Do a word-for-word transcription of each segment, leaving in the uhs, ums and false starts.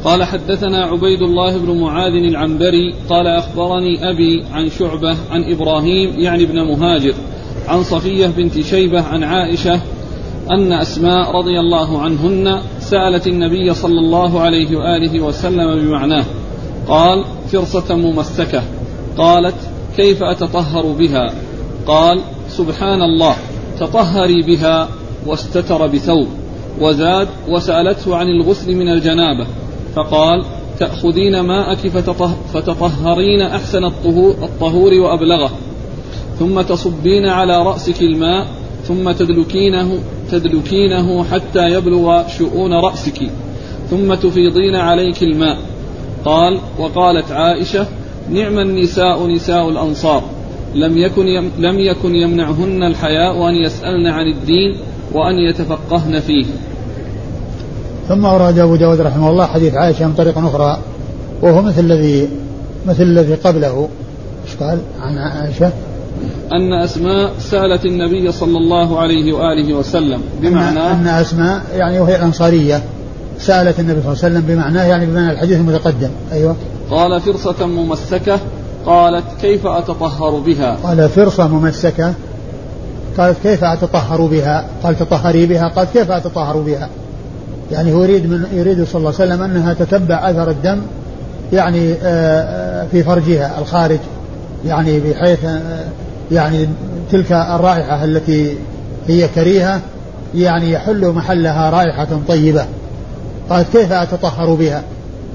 قال حدثنا عبيد الله بن معاذ العنبري قال أخبرني أبي عن شعبة عن إبراهيم يعني ابن مهاجر عن صفية بنت شيبة عن عائشة أن أسماء رضي الله عنهن سألت النبي صلى الله عليه وآله وسلم بمعناه. قال فرصة ممسكة. قالت كيف أتطهر بها؟ قال سبحان الله تطهري بها، واستتر بثوب. وزاد وسألته عن الغسل من الجنابة فقال تأخذين ماءك فتطهرين أحسن الطهور وأبلغه، ثم تصبين على رأسك الماء ثم تدلكينه, تدلكينه حتى يبلغ شؤون رأسك ثم تفيضين عليك الماء. قال وقالت عائشة نعم النساء نساء الأنصار، لم يكن, يم لم يكن يمنعهن الحياء أن يسألن عن الدين وأن يتفقهن فيه. ثم أورد أبو داود رحمه الله حديث عائشة من طريق أخرى وهو مثل الذي مثل الذي قبله. ايش قال عن عائشة؟ أن أسماء سألت النبي صلى الله عليه وآله وسلم بمعنى أن أسماء يعني وهي الأنصارية سألت النبي صلى الله عليه وسلم بمعناه يعني بمعنى الحديث المتقدم. أيوة. قال فرصة ممسكة. قالت كيف أتطهر بها؟ قال فرصة ممسكة. قالت كيف أتطهر بها؟ قال تطهري بها. قال كيف أتطهر بها؟ يعني هو يريد من يريد صلى الله عليه وسلم أنها تتبع أثر الدم يعني في فرجها الخارج، يعني بحيث يعني تلك الرائحة التي هي كريهة يعني يحل محلها رائحة طيبة. قالت كيف أتطهر بها؟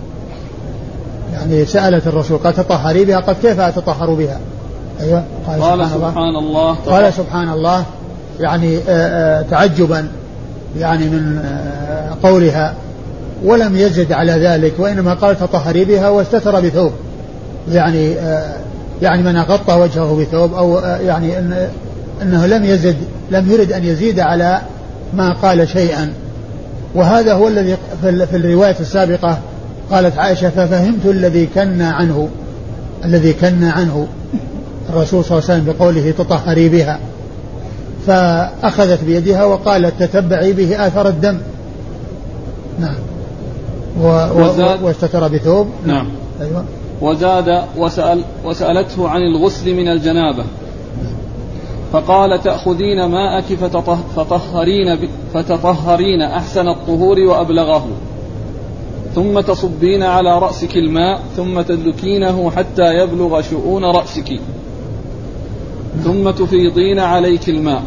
يعني سألت الرسول قال تطهري بها. قال كيف أتطهر بها؟ أيوة. قال, قال سبحان, سبحان الله, الله قال سبحان الله يعني آآ آآ تعجبا يعني من قولها، ولم يزد على ذلك وإنما قال تطهري بها واستتر بثوب، يعني يعني من غطى وجهه بثوب أو يعني إن أنه لم يزد لم يرد أن يزيد على ما قال شيئا. وهذا هو الذي في الرواية السابقة قالت عائشة ففهمت الذي كنا عنه الذي كنا عنه الرسول صلى الله عليه وسلم بقوله تطهري بها، فأخذت بيدها وقالت تتبعي به آثر الدم. نعم. واستتر بثوب. نعم. أيوة. وزاد وسأل وسألته عن الغسل من الجنابة فقال تأخذين ماءك فتطهرين, فتطهرين أحسن الطهور وأبلغه، ثم تصبين على رأسك الماء ثم تدلكينه حتى يبلغ شؤون رأسك ثم تفيضين عليك الماء.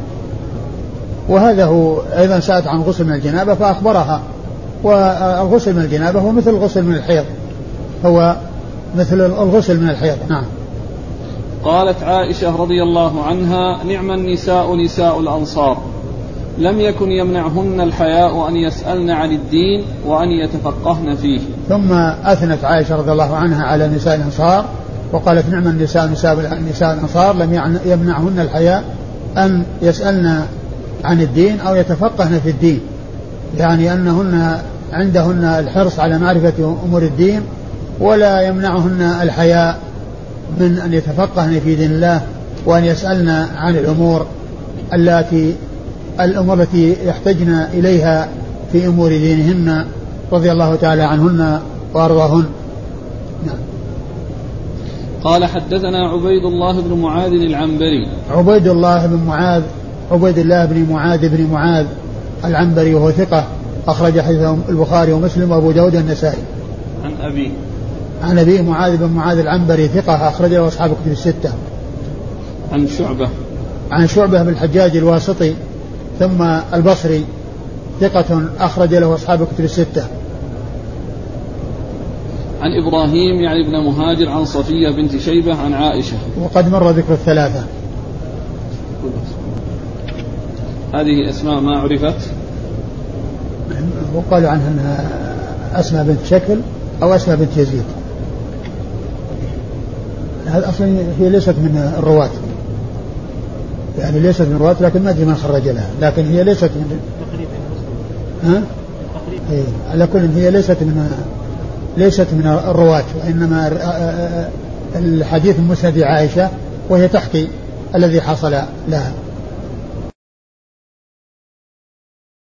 وهذا هو أيضا سألت عن غسل من الجنابة فأخبرها. والغسل من الجنابة هو مثل الغسل من الحيض، هو مثل الغسل من الحيض. نعم. قالت عائشة رضي الله عنها نعم النساء نساء الأنصار، لم يكن يمنعهن الحياء أن يسألن عن الدين وأن يتفقهن فيه. ثم أثنت عائشة رضي الله عنها على نساء الأنصار وقالت نعم النساء نساء, نساء الأنصار لم يمنعهن الحياء أن يسألن عن الدين أو يتفقهن في الدين، يعني أنهن عندهن الحرص على معرفة أمور الدين ولا يمنعهن الحياء من أن يتفقهن في دين الله وأن يسألن عن الأمور التي الأمور التي يحتجن إليها في أمور دينهن رضي الله تعالى عنهن وأرضاهن. نعم. قال حدثنا عبيد الله بن معاذ العنبري. عبيد الله بن معاذ عبيد الله بن معاذ بن معاذ العنبري وهو ثقة أخرج حديثه البخاري ومسلم وأبو داود النسائي. عن أبي عن أبي معاذ بن معاذ العنبري ثقة أخرج له أصحاب الكتب الستة. عن شعبة عن شعبة بن الحجاج الواسطي ثم البصري ثقة أخرج له أصحاب الكتب الستة. عن إبراهيم يعني ابن مهاجر عن صفية بنت شيبة عن عائشة وقد مر ذكر الثلاثة. هذه أسماء ما عرفت وقالوا عنها أنها أسماء بنت شكل أو أسماء بنت يزيد. هذا أصلا هي ليست من الرواة، يعني ليست من الرواة لكن ما أدري من خرج لها، لكن هي ليست من ها؟ إيه. على كل هي ليست من ليست من الرواة، وإنما الحديث المسند عائشة وهي تحكي الذي حصل لها.